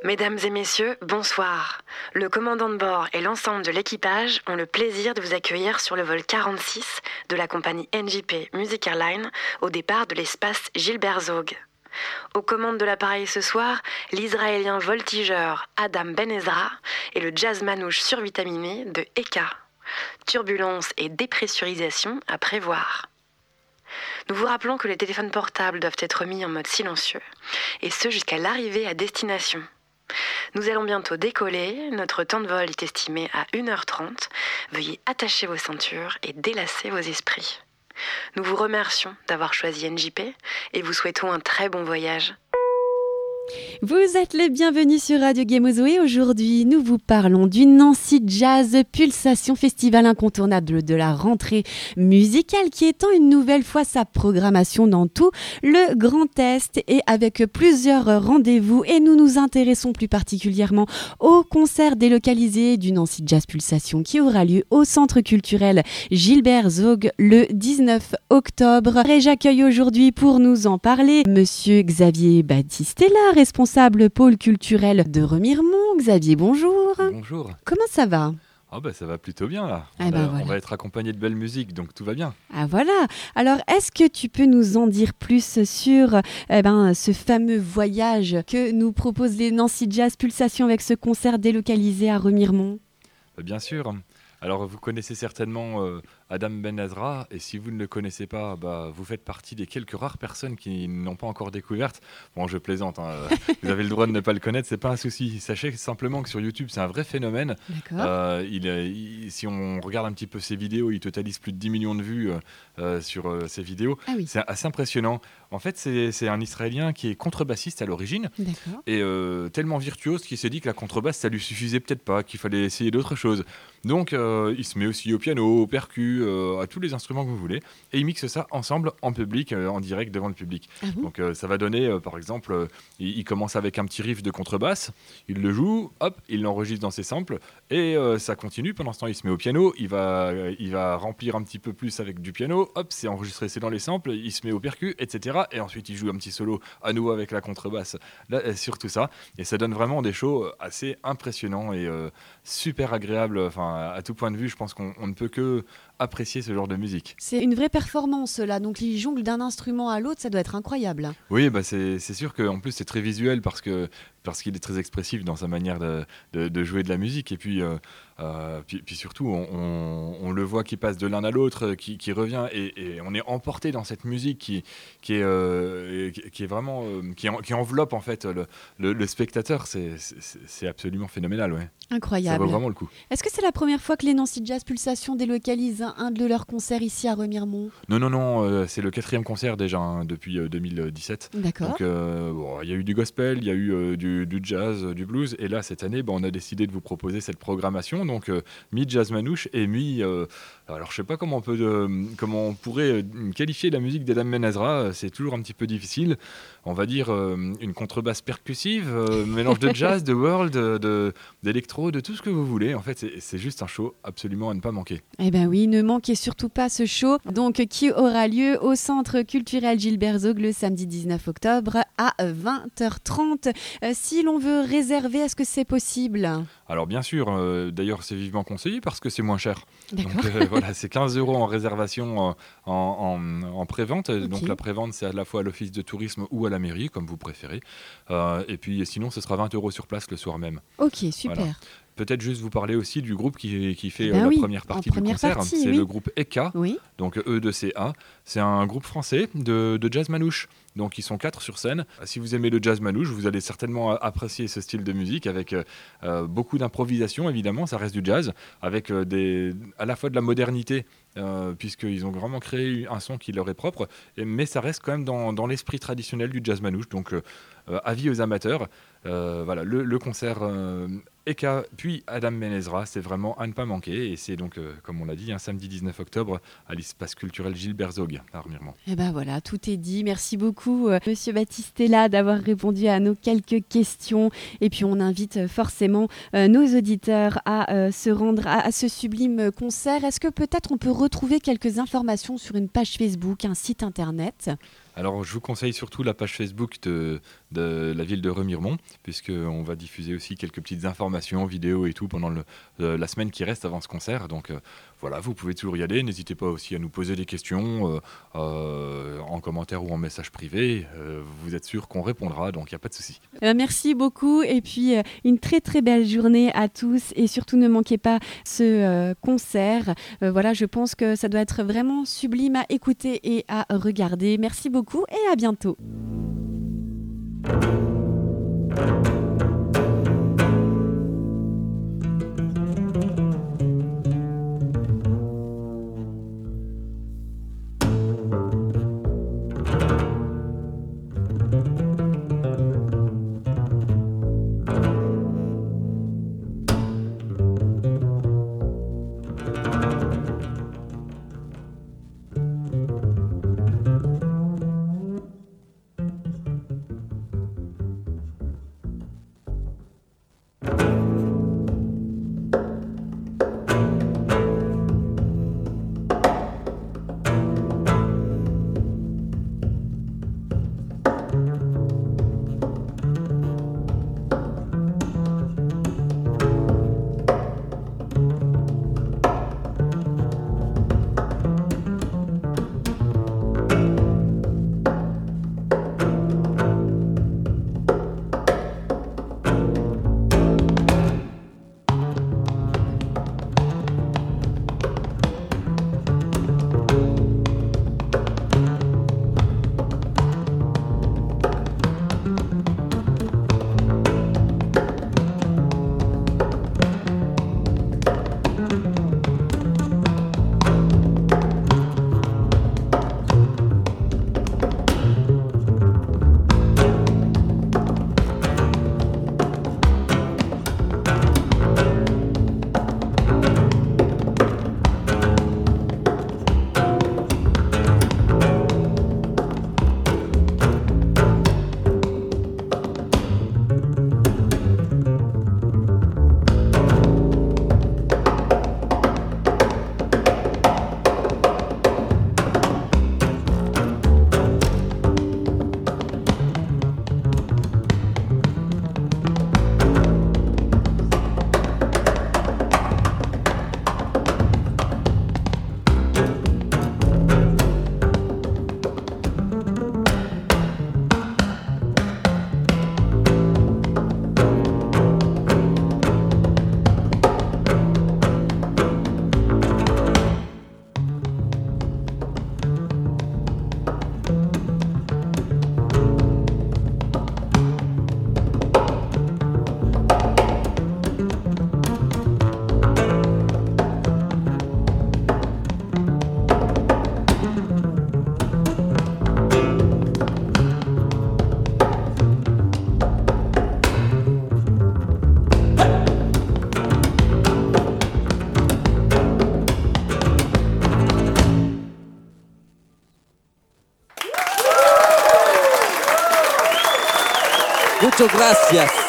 Mesdames et messieurs, bonsoir. Le commandant de bord et l'ensemble de l'équipage ont le plaisir de vous accueillir sur le vol 46 de la compagnie NJP Music Airlines au départ de l'espace Gilbert Zog. Aux commandes de l'appareil ce soir, l'Israélien voltigeur Adam Ben Ezra et le jazz manouche survitaminé de Eka. Turbulence et dépressurisation à prévoir. Nous vous rappelons que les téléphones portables doivent être mis en mode silencieux, et ce jusqu'à l'arrivée à destination. Nous allons bientôt décoller, notre temps de vol est estimé à 1h30. Veuillez attacher vos ceintures et délasser vos esprits. Nous vous remercions d'avoir choisi NJP et vous souhaitons un très bon voyage. Vous êtes les bienvenus sur Radio Gemozoé. Aujourd'hui, nous vous parlons du Nancy Jazz Pulsation, festival incontournable de la rentrée musicale qui étend une nouvelle fois sa programmation dans tout le Grand Est et avec plusieurs rendez-vous. Et nous nous intéressons plus particulièrement au concert délocalisé du Nancy Jazz Pulsation qui aura lieu au Centre culturel Gilbert Zog le 19 octobre. Et j'accueille aujourd'hui pour nous en parler Monsieur Xavier Battistella, responsable pôle culturel de Remiremont. Xavier, bonjour. Bonjour. Comment ça va ? Ça va plutôt bien là. Voilà. On va être accompagné de belle musique, donc tout va bien. Ah voilà. Alors, est-ce que tu peux nous en dire plus sur ce fameux voyage que nous proposent les Nancy Jazz Pulsation avec ce concert délocalisé à Remiremont ? Bien sûr. Alors, vous connaissez certainement Adam Ben Ezra, et si vous ne le connaissez pas, vous faites partie des quelques rares personnes qui n'ont pas encore découverte. Bon, je plaisante, vous avez le droit de ne pas le connaître, c'est pas un souci. Sachez simplement que sur YouTube, c'est un vrai phénomène. Si on regarde un petit peu ses vidéos, il totalise plus de 10 millions de vues sur ses vidéos. Ah oui. C'est assez impressionnant. En fait, c'est un Israélien qui est contrebassiste à l'origine. D'accord. Et tellement virtuose qu'il s'est dit que la contrebasse, ça lui suffisait peut-être pas, qu'il fallait essayer d'autres choses. Donc, il se met aussi au piano, au percu, à tous les instruments que vous voulez, et il mixe ça ensemble en public, en direct devant le public. Ah bon ? Donc, ça va donner, par exemple, il commence avec un petit riff de contrebasse, il le joue, hop, il l'enregistre dans ses samples, et ça continue. Pendant ce temps, il se met au piano, il va remplir un petit peu plus avec du piano, hop, c'est enregistré, c'est dans les samples, il se met au percu, etc. Et ensuite, il joue un petit solo à nouveau avec la contrebasse là, sur tout ça, et ça donne vraiment des shows assez impressionnants et super agréables. Enfin, à tout point de vue, je pense qu'on ne peut que apprécier ce genre de musique. C'est une vraie performance là, donc il jongle d'un instrument à l'autre, ça doit être incroyable. Oui, c'est sûr qu'en plus c'est très visuel parce qu'il est très expressif dans sa manière de jouer de la musique, et puis surtout on le voit qui passe de l'un à l'autre, qui revient, et on est emporté dans cette musique qui est vraiment qui enveloppe en fait le spectateur. C'est absolument phénoménal, ouais. Incroyable. Ça vaut vraiment le coup. Est-ce que c'est la première fois que les Nancy Jazz Pulsation délocalisent un de leurs concerts ici à Remiremont ? Non, c'est le 4e concert déjà, depuis 2017. D'accord. Donc il y a eu du gospel, il y a eu du jazz, du blues, et là cette année on a décidé de vous proposer cette programmation, donc mi-jazz manouche et alors je sais pas comment on pourrait qualifier la musique d'Adam Ben Ezra. C'est toujours un petit peu difficile. On va dire une contrebasse percussive, mélange de jazz, de world, d'électro, de tout ce que vous voulez. En fait, c'est juste un show absolument à ne pas manquer. Eh bien oui, ne manquez surtout pas ce show, donc qui aura lieu au Centre culturel Gilbert Zog le samedi 19 octobre à 20h30. Si l'on veut réserver, est-ce que c'est possible ? Alors bien sûr, d'ailleurs c'est vivement conseillé parce que c'est moins cher. D'accord. Donc voilà, c'est 15 € en réservation en pré-vente. Okay. Donc la pré-vente, c'est à la fois à l'office de tourisme ou à la mairie, comme vous préférez. Et puis sinon, ce sera 20 € sur place le soir même. Ok, super. Voilà. Peut-être juste vous parler aussi du groupe qui fait la première partie du concert. C'est le groupe Eka, donc E2CA. C'est un groupe français de jazz manouche. Donc ils sont 4 sur scène. Si vous aimez le jazz manouche, vous allez certainement apprécier ce style de musique avec beaucoup d'improvisation, évidemment, ça reste du jazz, avec à la fois de la modernité, puisqu'ils ont vraiment créé un son qui leur est propre, mais ça reste quand même dans l'esprit traditionnel du jazz manouche. Donc avis aux amateurs, voilà, le concert Eka puis Adam Ben Ezra, c'est vraiment à ne pas manquer, et c'est donc, comme on l'a dit, un samedi 19 octobre à l'espace culturel Gilbert Zog à Remiremont. Et ben voilà, tout est dit. Merci beaucoup Monsieur Battistella d'avoir répondu à nos quelques questions, et puis on invite forcément nos auditeurs à se rendre à ce sublime concert. Est-ce que peut-être on peut retrouver quelques informations sur une page Facebook, un site internet ? Alors, je vous conseille surtout la page Facebook de la ville de Remiremont, puisqu'on va diffuser aussi quelques petites informations, vidéos et tout pendant la semaine qui reste avant ce concert. Donc voilà, vous pouvez toujours y aller. N'hésitez pas aussi à nous poser des questions en commentaire ou en message privé. Vous êtes sûr qu'on répondra, donc il n'y a pas de souci. Merci beaucoup et puis une très très belle journée à tous et surtout ne manquez pas ce concert. Voilà, je pense que ça doit être vraiment sublime à écouter et à regarder. Merci beaucoup et à bientôt. Muchas gracias.